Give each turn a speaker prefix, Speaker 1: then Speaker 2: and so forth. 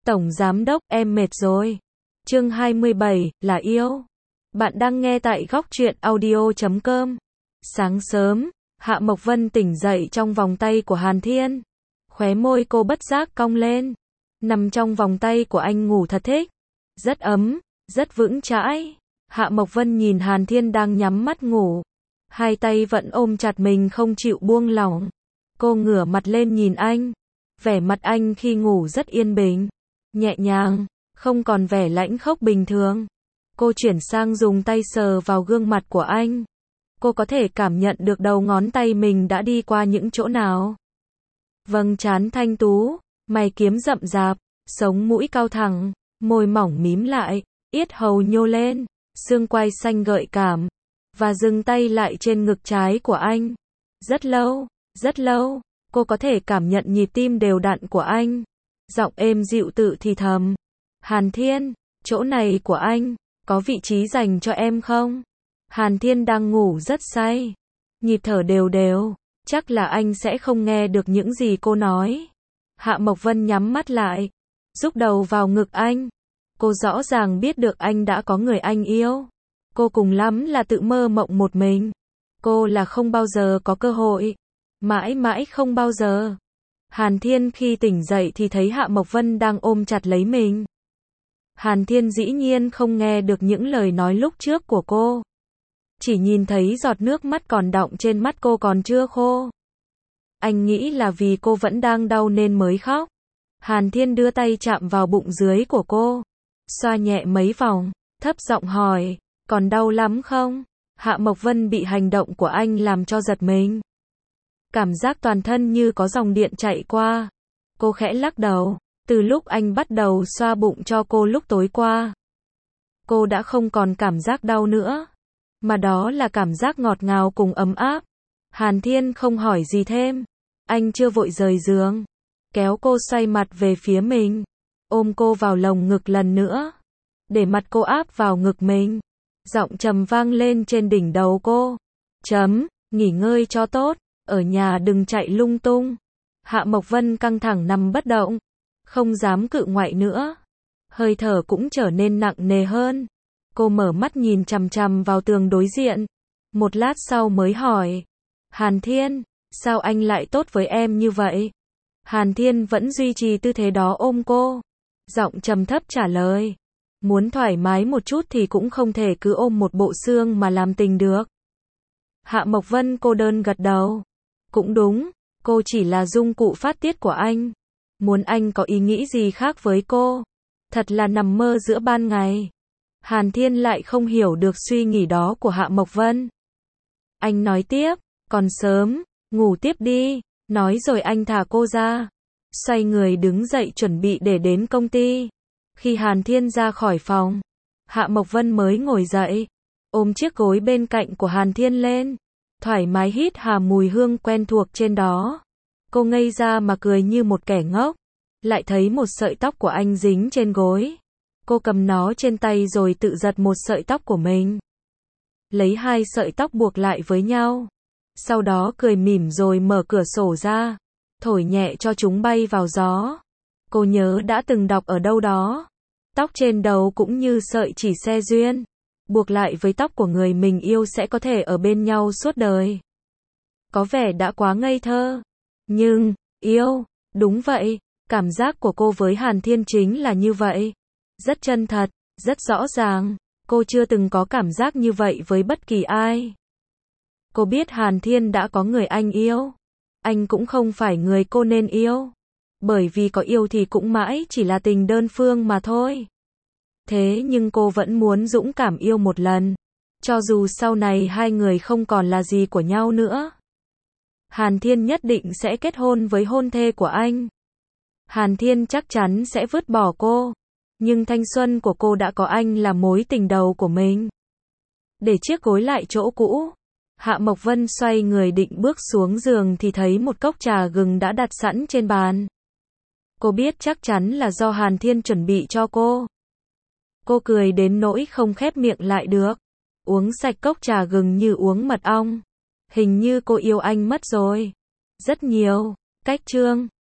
Speaker 1: Tổng Giám Đốc, em mệt rồi. Chương 27, là yêu. Bạn đang nghe tại góc truyện audio.com. Sáng sớm, Hạ Mộc Vân tỉnh dậy trong vòng tay của Hàn Thiên. Khóe môi cô bất giác cong lên. Nằm trong vòng tay của anh ngủ thật thích. Rất ấm, rất vững chãi. Hạ Mộc Vân nhìn Hàn Thiên đang nhắm mắt ngủ. Hai tay vẫn ôm chặt mình không chịu buông lỏng. Cô ngửa mặt lên nhìn anh. Vẻ mặt anh khi ngủ rất yên bình, nhẹ nhàng, không còn vẻ lãnh khốc bình thường. Cô chuyển sang dùng tay sờ vào gương mặt của anh. Cô có thể cảm nhận được đầu ngón tay mình đã đi qua những chỗ nào. Vầng trán thanh tú, mày kiếm rậm rạp, sống mũi cao thẳng, môi mỏng mím lại, yết hầu nhô lên, xương quai xanh gợi cảm, và dừng tay lại trên ngực trái của anh. Rất lâu, cô có thể cảm nhận nhịp tim đều đặn của anh. Giọng êm dịu tự thì thầm. Hàn Thiên, chỗ này của anh, có vị trí dành cho em không? Hàn Thiên đang ngủ rất say. Nhịp thở đều đều, chắc là anh sẽ không nghe được những gì cô nói. Hạ Mộc Vân nhắm mắt lại, rúc đầu vào ngực anh. Cô rõ ràng biết được anh đã có người anh yêu. Cô cùng lắm là tự mơ mộng một mình. Cô là không bao giờ có cơ hội. Mãi mãi không bao giờ. Hàn Thiên khi tỉnh dậy thì thấy Hạ Mộc Vân đang ôm chặt lấy mình. Hàn Thiên dĩ nhiên không nghe được những lời nói lúc trước của cô. Chỉ nhìn thấy giọt nước mắt còn đọng trên mắt cô còn chưa khô. Anh nghĩ là vì cô vẫn đang đau nên mới khóc. Hàn Thiên đưa tay chạm vào bụng dưới của cô. Xoa nhẹ mấy vòng, thấp giọng hỏi, còn đau lắm không? Hạ Mộc Vân bị hành động của anh làm cho giật mình. Cảm giác toàn thân như có dòng điện chạy qua. Cô khẽ lắc đầu. Từ lúc anh bắt đầu xoa bụng cho cô lúc tối qua, cô đã không còn cảm giác đau nữa, mà đó là cảm giác ngọt ngào cùng ấm áp. Hàn Thiên không hỏi gì thêm. Anh chưa vội rời giường, kéo cô xoay mặt về phía mình, ôm cô vào lồng ngực lần nữa, để mặt cô áp vào ngực mình. Giọng trầm vang lên trên đỉnh đầu cô. Nghỉ ngơi cho tốt, ở nhà đừng chạy lung tung. Hạ Mộc Vân căng thẳng nằm bất động, không dám cự ngoại nữa. Hơi thở cũng trở nên nặng nề hơn. Cô mở mắt nhìn chằm chằm vào tường đối diện. Một lát sau mới hỏi. Hàn Thiên, sao anh lại tốt với em như vậy? Hàn Thiên vẫn duy trì tư thế đó ôm cô. Giọng trầm thấp trả lời. Muốn thoải mái một chút thì cũng không thể cứ ôm một bộ xương mà làm tình được. Hạ Mộc Vân cô đơn gật đầu. Cũng đúng, cô chỉ là dung cụ phát tiết của anh. Muốn anh có ý nghĩ gì khác với cô, thật là nằm mơ giữa ban ngày. Hàn Thiên lại không hiểu được suy nghĩ đó của Hạ Mộc Vân. Anh nói tiếp, còn sớm, ngủ tiếp đi. Nói rồi anh thả cô ra, xoay người đứng dậy chuẩn bị để đến công ty. Khi Hàn Thiên ra khỏi phòng, Hạ Mộc Vân mới ngồi dậy, ôm chiếc gối bên cạnh của Hàn Thiên lên, thoải mái hít hà mùi hương quen thuộc trên đó. Cô ngây ra mà cười như một kẻ ngốc, lại thấy một sợi tóc của anh dính trên gối. Cô cầm nó trên tay rồi tự giật một sợi tóc của mình. Lấy hai sợi tóc buộc lại với nhau. Sau đó cười mỉm rồi mở cửa sổ ra, thổi nhẹ cho chúng bay vào gió. Cô nhớ đã từng đọc ở đâu đó. Tóc trên đầu cũng như sợi chỉ xe duyên. Buộc lại với tóc của người mình yêu sẽ có thể ở bên nhau suốt đời. Có vẻ đã quá ngây thơ. Nhưng, yêu, đúng vậy, cảm giác của cô với Hàn Thiên chính là như vậy. Rất chân thật, rất rõ ràng, cô chưa từng có cảm giác như vậy với bất kỳ ai. Cô biết Hàn Thiên đã có người anh yêu. Anh cũng không phải người cô nên yêu. Bởi vì có yêu thì cũng mãi chỉ là tình đơn phương mà thôi. Thế nhưng cô vẫn muốn dũng cảm yêu một lần. Cho dù sau này hai người không còn là gì của nhau nữa. Hàn Thiên nhất định sẽ kết hôn với hôn thê của anh. Hàn Thiên chắc chắn sẽ vứt bỏ cô. Nhưng thanh xuân của cô đã có anh là mối tình đầu của mình. Để chiếc gối lại chỗ cũ, Hạ Mộc Vân xoay người định bước xuống giường thì thấy một cốc trà gừng đã đặt sẵn trên bàn. Cô biết chắc chắn là do Hàn Thiên chuẩn bị cho cô. Cô cười đến nỗi không khép miệng lại được. Uống sạch cốc trà gừng như uống mật ong. Hình như cô yêu anh mất rồi. Rất nhiều. Cách chương